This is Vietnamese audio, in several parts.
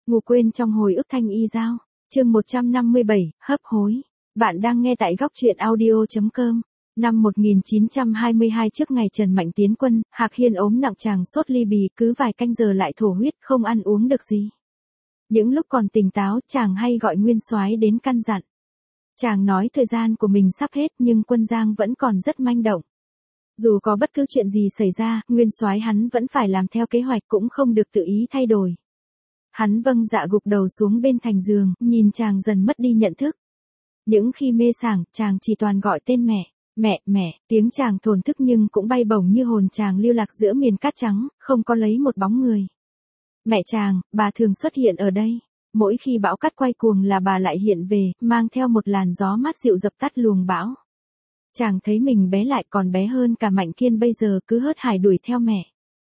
Ngủ quên trong hồi ức thanh y giao. Chương 157, hấp hối. Bạn đang nghe tại góc truyện audio.com. Năm 1922 trước ngày Trần Mạnh tiến quân, Hạc Hiên ốm nặng chàng sốt ly bì, cứ vài canh giờ lại thổ huyết, không ăn uống được gì. Những lúc còn tỉnh táo, chàng hay gọi Nguyên Soái đến căn dặn. Chàng nói thời gian của mình sắp hết nhưng quân Giang vẫn còn rất manh động. Dù có bất cứ chuyện gì xảy ra, Nguyên Soái hắn vẫn phải làm theo kế hoạch, cũng không được tự ý thay đổi. Hắn vâng dạ gục đầu xuống bên thành giường, nhìn chàng dần mất đi nhận thức. Những khi mê sảng, chàng chỉ toàn gọi tên mẹ, tiếng chàng thổn thức nhưng cũng bay bổng như hồn chàng lưu lạc giữa miền cát trắng, không có lấy một bóng người. Mẹ chàng, bà thường xuất hiện ở đây. Mỗi khi bão cát quay cuồng là bà lại hiện về, mang theo một làn gió mát dịu dập tắt luồng bão. Chàng thấy mình bé lại, còn bé hơn cả Mạnh Kiên bây giờ, cứ hớt hải đuổi theo mẹ.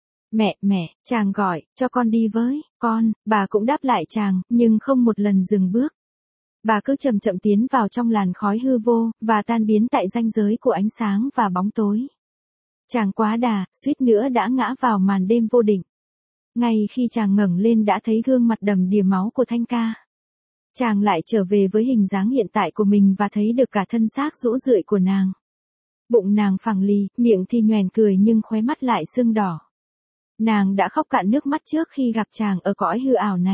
Mẹ, chàng gọi, cho con đi với, con, bà cũng đáp lại chàng, nhưng không một lần dừng bước. Bà cứ chậm chậm tiến vào trong làn khói hư vô, và tan biến tại ranh giới của ánh sáng và bóng tối. Chàng quá đà, suýt nữa đã ngã vào màn đêm vô định. Ngay khi chàng ngẩng lên đã thấy gương mặt đầm đìa máu của Thanh Ca. Chàng lại trở về với hình dáng hiện tại của mình và thấy được cả thân xác rũ rượi của nàng. Bụng nàng phẳng lì, miệng thì nhoẻn cười nhưng khóe mắt lại sưng đỏ. Nàng đã khóc cạn nước mắt trước khi gặp chàng ở cõi hư ảo này.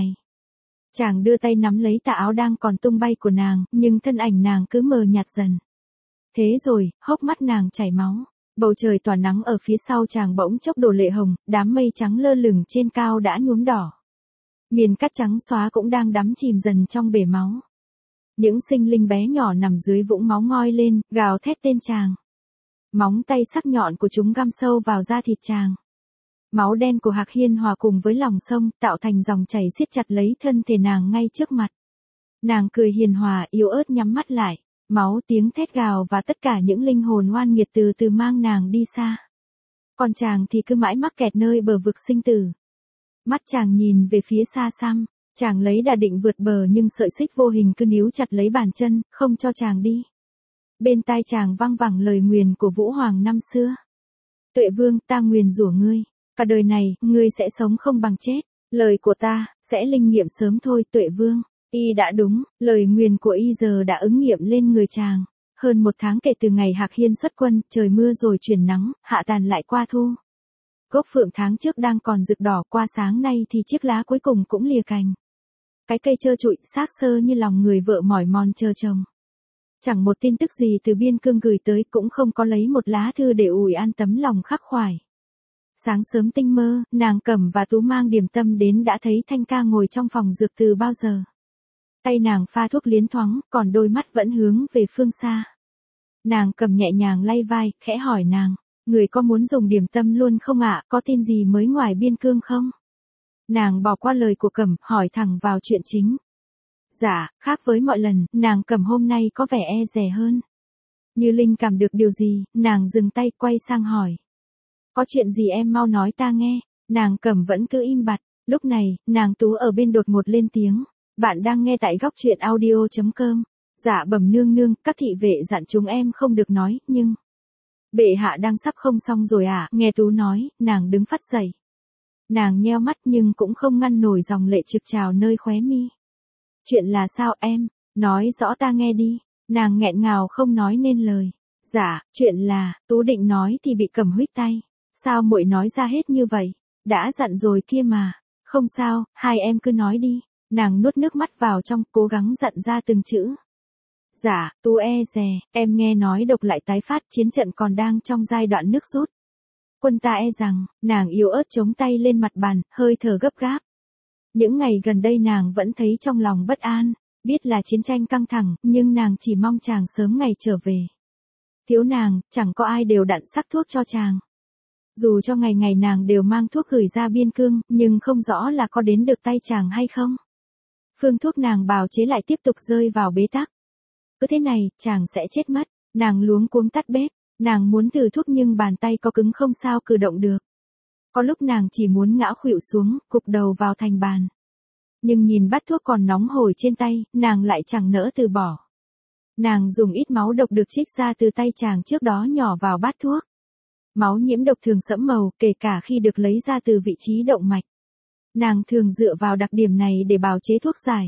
Chàng đưa tay nắm lấy tà áo đang còn tung bay của nàng, nhưng thân ảnh nàng cứ mờ nhạt dần. Thế rồi, hốc mắt nàng chảy máu. Bầu trời tỏa nắng ở phía sau chàng bỗng chốc đổ lệ hồng, đám mây trắng lơ lửng trên cao đã nhuốm đỏ. Miền cát trắng xóa cũng đang đắm chìm dần trong bể máu. Những sinh linh bé nhỏ nằm dưới vũng máu ngoi lên, gào thét tên chàng. Móng tay sắc nhọn của chúng găm sâu vào da thịt chàng. Máu đen của Hạc Hiên hòa cùng với lòng sông, tạo thành dòng chảy siết chặt lấy thân thể nàng ngay trước mặt. Nàng cười hiền hòa, yếu ớt nhắm mắt lại. Máu, tiếng thét gào và tất cả những linh hồn oan nghiệt từ từ mang nàng đi xa. Còn chàng thì cứ mãi mắc kẹt nơi bờ vực sinh tử. Mắt chàng nhìn về phía xa xăm, chàng lấy đà định vượt bờ nhưng sợi xích vô hình cứ níu chặt lấy bàn chân, không cho chàng đi. Bên tai chàng văng vẳng lời nguyền của Vũ Hoàng năm xưa. Tuệ Vương, ta nguyền rủa ngươi, cả đời này, ngươi sẽ sống không bằng chết. Lời của ta, sẽ linh nghiệm sớm thôi Tuệ Vương. Y đã đúng, lời nguyền của Y giờ đã ứng nghiệm lên người chàng. Hơn một tháng kể từ ngày Hạc Hiên xuất quân, trời mưa rồi chuyển nắng, hạ tàn lại qua thu. Gốc phượng tháng trước đang còn rực đỏ, qua sáng nay thì chiếc lá cuối cùng cũng lìa cành. Cái cây trơ trụi, xác xơ như lòng người vợ mỏi mòn chờ chồng. Chẳng một tin tức gì từ biên cương gửi tới, cũng không có lấy một lá thư để ủi an tấm lòng khắc khoải. Sáng sớm tinh mơ, nàng Cẩm và Tú mang điểm tâm đến đã thấy Thanh Ca ngồi trong phòng dược từ bao giờ. Tay nàng pha thuốc liến thoáng, còn đôi mắt vẫn hướng về phương xa. Nàng Cẩm nhẹ nhàng lay vai, khẽ hỏi nàng, người có muốn dùng điểm tâm luôn không ạ, có tin gì mới ngoài biên cương không? Nàng bỏ qua lời của Cẩm, hỏi thẳng vào chuyện chính. Dạ, khác với mọi lần, nàng Cẩm hôm nay có vẻ e dè hơn. Như linh cảm được điều gì, nàng dừng tay quay sang hỏi. Có chuyện gì em mau nói ta nghe, nàng Cẩm vẫn cứ im bặt. Lúc này, nàng Tú ở bên đột ngột lên tiếng. Bạn đang nghe tại góc truyện audio.com. Dạ bẩm nương nương, các thị vệ dặn chúng em không được nói, nhưng... Bệ hạ đang sắp không xong rồi à, nghe Tú nói, nàng đứng phắt dậy. Nàng nheo mắt nhưng cũng không ngăn nổi dòng lệ trực trào nơi khóe mi. Chuyện là sao em, nói rõ ta nghe đi, nàng nghẹn ngào không nói nên lời. Dạ, chuyện là, Tú định nói thì bị Cẩm huých tay. Sao muội nói ra hết như vậy, đã dặn rồi kia mà, không sao, hai em cứ nói đi. Nàng nuốt nước mắt vào trong, cố gắng dặn ra từng chữ. Dạ, Tú e dè, em nghe nói độc lại tái phát, chiến trận còn đang trong giai đoạn nước rút. Quân ta e rằng, nàng yếu ớt chống tay lên mặt bàn, hơi thở gấp gáp. Những ngày gần đây nàng vẫn thấy trong lòng bất an, biết là chiến tranh căng thẳng, nhưng nàng chỉ mong chàng sớm ngày trở về. Thiếu nàng, chẳng có ai đều đặn sắc thuốc cho chàng. Dù cho ngày ngày nàng đều mang thuốc gửi ra biên cương, nhưng không rõ là có đến được tay chàng hay không. Phương thuốc nàng bào chế lại tiếp tục rơi vào bế tắc. Cứ thế này, chàng sẽ chết mất. Nàng luống cuống tắt bếp. Nàng muốn thử thuốc nhưng bàn tay có cứng không sao cử động được. Có lúc nàng chỉ muốn ngã khuỵu xuống, gục đầu vào thành bàn. Nhưng nhìn bát thuốc còn nóng hổi trên tay, nàng lại chẳng nỡ từ bỏ. Nàng dùng ít máu độc được trích ra từ tay chàng trước đó nhỏ vào bát thuốc. Máu nhiễm độc thường sẫm màu, kể cả khi được lấy ra từ vị trí động mạch. Nàng thường dựa vào đặc điểm này để bào chế thuốc giải.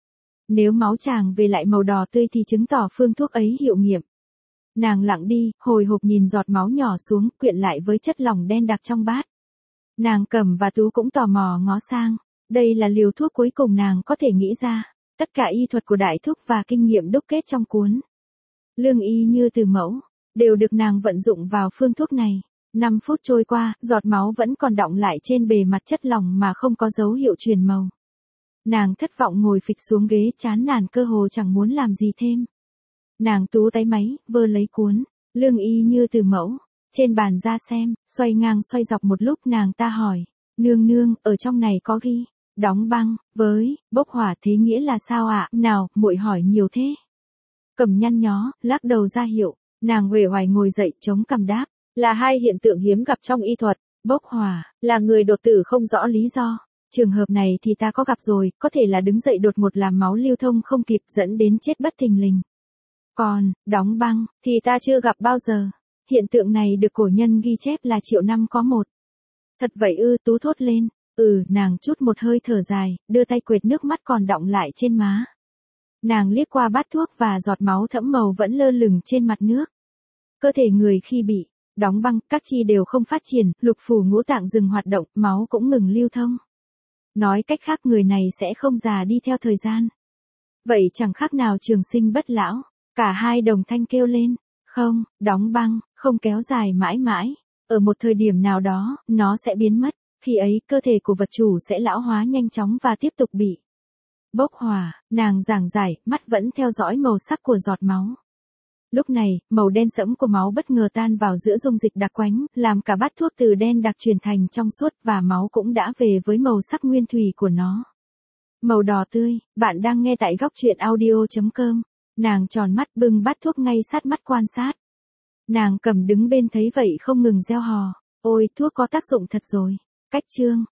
Nếu máu chàng về lại màu đỏ tươi thì chứng tỏ phương thuốc ấy hiệu nghiệm. Nàng lặng đi, hồi hộp nhìn giọt máu nhỏ xuống, quyện lại với chất lỏng đen đặc trong bát. Nàng Cẩm và Tú cũng tò mò ngó sang. Đây là liều thuốc cuối cùng nàng có thể nghĩ ra. Tất cả y thuật của đại thúc và kinh nghiệm đúc kết trong cuốn Lương y như từ mẫu, đều được nàng vận dụng vào phương thuốc này. 5 phút trôi qua, giọt máu vẫn còn đọng lại trên bề mặt chất lỏng mà không có dấu hiệu chuyển màu. Nàng thất vọng ngồi phịch xuống ghế, chán nản cơ hồ chẳng muốn làm gì thêm. Nàng tú tay máy, vơ lấy cuốn Lương y như từ mẫu trên bàn ra xem, xoay ngang xoay dọc một lúc nàng ta hỏi, nương nương, ở trong này có ghi đóng băng với bốc hỏa, thế nghĩa là sao ạ? Nào, muội hỏi nhiều thế. Cẩm nhăn nhó, lắc đầu ra hiệu. Nàng uể oải ngồi dậy, chống cằm đáp, là hai hiện tượng hiếm gặp trong y thuật. Bốc hỏa là người đột tử không rõ lý do. Trường hợp này thì ta có gặp rồi, có thể là đứng dậy đột ngột làm máu lưu thông không kịp dẫn đến chết bất thình lình. Còn đóng băng thì ta chưa gặp bao giờ. Hiện tượng này được cổ nhân ghi chép là triệu năm có một. Thật vậy ư? Tú thốt lên. Nàng chút một hơi thở dài, đưa tay quệt nước mắt còn đọng lại trên má. Nàng liếc qua bát thuốc và giọt máu thẫm màu vẫn lơ lửng trên mặt nước. Cơ thể người khi bị đóng băng, các chi đều không phát triển, lục phủ ngũ tạng dừng hoạt động, máu cũng ngừng lưu thông. Nói cách khác người này sẽ không già đi theo thời gian. Vậy chẳng khác nào trường sinh bất lão. Cả hai đồng thanh kêu lên. Không, đóng băng, không kéo dài mãi mãi. Ở một thời điểm nào đó, nó sẽ biến mất. Khi ấy, cơ thể của vật chủ sẽ lão hóa nhanh chóng và tiếp tục bị bốc hỏa. Nàng giảng giải, mắt vẫn theo dõi màu sắc của giọt máu. Lúc này, màu đen sẫm của máu bất ngờ tan vào giữa dung dịch đặc quánh, làm cả bát thuốc từ đen đặc chuyển thành trong suốt và máu cũng đã về với màu sắc nguyên thủy của nó. Màu đỏ tươi. Bạn đang nghe tại góc truyện audio.com. Nàng tròn mắt bưng bát thuốc ngay sát mắt quan sát. Nàng Cẩm đứng bên thấy vậy không ngừng reo hò. Ôi, thuốc có tác dụng thật rồi. Cách chương.